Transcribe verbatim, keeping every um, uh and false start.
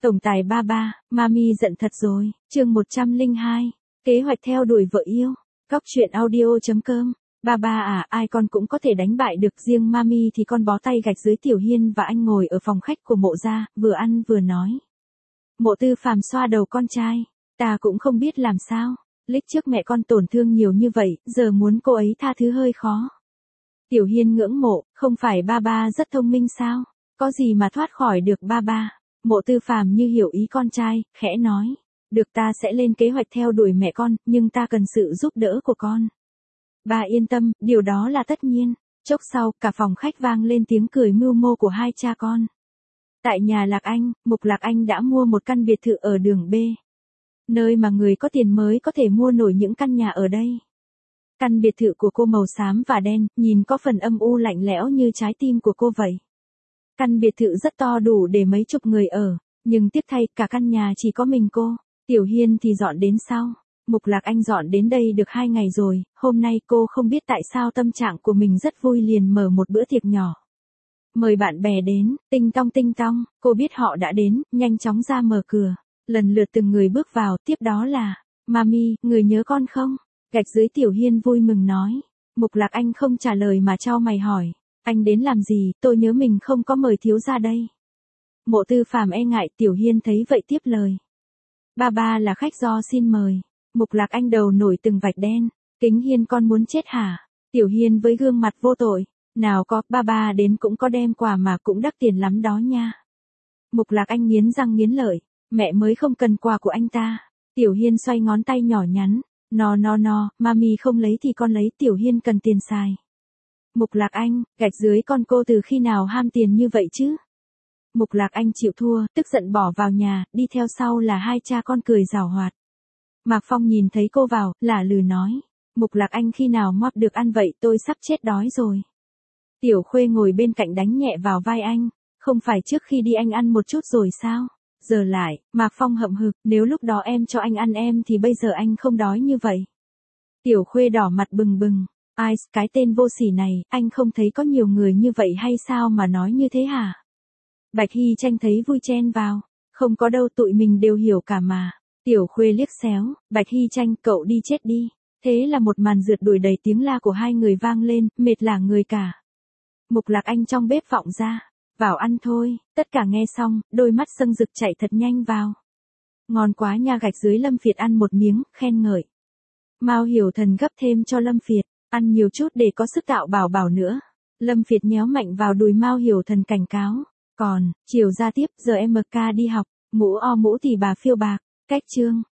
Tổng tài ba ba, Mami giận thật rồi, chương một trăm lẻ hai, kế hoạch theo đuổi vợ yêu, góc truyện audio chấm com. Ba ba à, ai con cũng có thể đánh bại được, riêng Mami thì con bó tay gạch dưới. Tiểu Hiên và anh ngồi ở phòng khách của Mộ gia, vừa ăn vừa nói. Mộ Tư Phàm xoa đầu con trai, ta cũng không biết làm sao, lúc trước mẹ con tổn thương nhiều như vậy, giờ muốn cô ấy tha thứ hơi khó. Tiểu Hiên ngưỡng mộ, không phải ba ba rất thông minh sao, có gì mà thoát khỏi được ba ba. Mộ Tư Phàm như hiểu ý con trai, khẽ nói, được, ta sẽ lên kế hoạch theo đuổi mẹ con, nhưng ta cần sự giúp đỡ của con. Ba yên tâm, điều đó là tất nhiên. Chốc sau, cả phòng khách vang lên tiếng cười mưu mô của hai cha con. Tại nhà Lạc Anh, Mục Lạc Anh đã mua một căn biệt thự ở đường B. Nơi mà người có tiền mới có thể mua nổi những căn nhà ở đây. Căn biệt thự của cô màu xám và đen, nhìn có phần âm u lạnh lẽo như trái tim của cô vậy. Căn biệt thự rất to, đủ để mấy chục người ở, nhưng tiếc thay cả căn nhà chỉ có mình cô. Tiểu Hiên thì dọn đến sau. Mục Lạc Anh dọn đến đây được hai ngày rồi, hôm nay cô không biết tại sao tâm trạng của mình rất vui, liền mở một bữa tiệc nhỏ. Mời bạn bè đến, tinh tong tinh tong, cô biết họ đã đến, nhanh chóng ra mở cửa. Lần lượt từng người bước vào, tiếp đó là, Mami, người nhớ con không? Gạch dưới. Tiểu Hiên vui mừng nói. Mục Lạc Anh không trả lời mà chau mày hỏi, anh đến làm gì? Tôi nhớ mình không có mời thiếu gia đây. Mộ Tư Phàm e ngại. Tiểu Hiên thấy vậy tiếp lời. Ba ba là khách do xin mời. Mục Lạc Anh đầu nổi từng vạch đen. Kính Hiên, con muốn chết hả? Tiểu Hiên với gương mặt vô tội. Nào có, ba ba đến cũng có đem quà mà cũng đắt tiền lắm đó nha. Mục Lạc Anh nghiến răng nghiến lợi. Mẹ mới không cần quà của anh ta. Tiểu Hiên xoay ngón tay nhỏ nhắn. No no no, Mami không lấy thì con lấy. Tiểu Hiên cần tiền xài. Mục Lạc Anh, gạch dưới, con cô từ khi nào ham tiền như vậy chứ? Mục Lạc Anh chịu thua, tức giận bỏ vào nhà, đi theo sau là hai cha con cười giảo hoạt. Mạc Phong nhìn thấy cô vào, lả lừ nói. Mục Lạc Anh khi nào mót được ăn vậy, tôi sắp chết đói rồi. Tiểu Khuê ngồi bên cạnh đánh nhẹ vào vai anh. Không phải trước khi đi anh ăn một chút rồi sao? Giờ lại, Mạc Phong hậm hực, nếu lúc đó em cho anh ăn em thì bây giờ anh không đói như vậy. Tiểu Khuê đỏ mặt bừng bừng. Ai, cái tên vô sỉ này, anh không thấy có nhiều người như vậy hay sao mà nói như thế hả? Bạch Hy Tranh thấy vui chen vào. Không có đâu, tụi mình đều hiểu cả mà. Tiểu Khuê liếc xéo, Bạch Hy Tranh, cậu đi chết đi. Thế là một màn rượt đuổi đầy tiếng la của hai người vang lên, mệt lả người cả. Mục Lạc Anh trong bếp vọng ra. Vào ăn thôi. Tất cả nghe xong, đôi mắt sưng rực chạy thật nhanh vào. Ngon quá nha. Gạch dưới. Lâm Việt ăn một miếng, khen ngợi. Mao Hiểu Thần gấp thêm cho Lâm Việt. Ăn nhiều chút để có sức tạo bảo bảo nữa. Lâm Việt nhéo mạnh vào đùi Mao Hiểu Thần cảnh cáo. Còn, chiều ra tiếp, giờ em ca đi học, mũ o mũ thì bà phiêu bạc. Cách chương.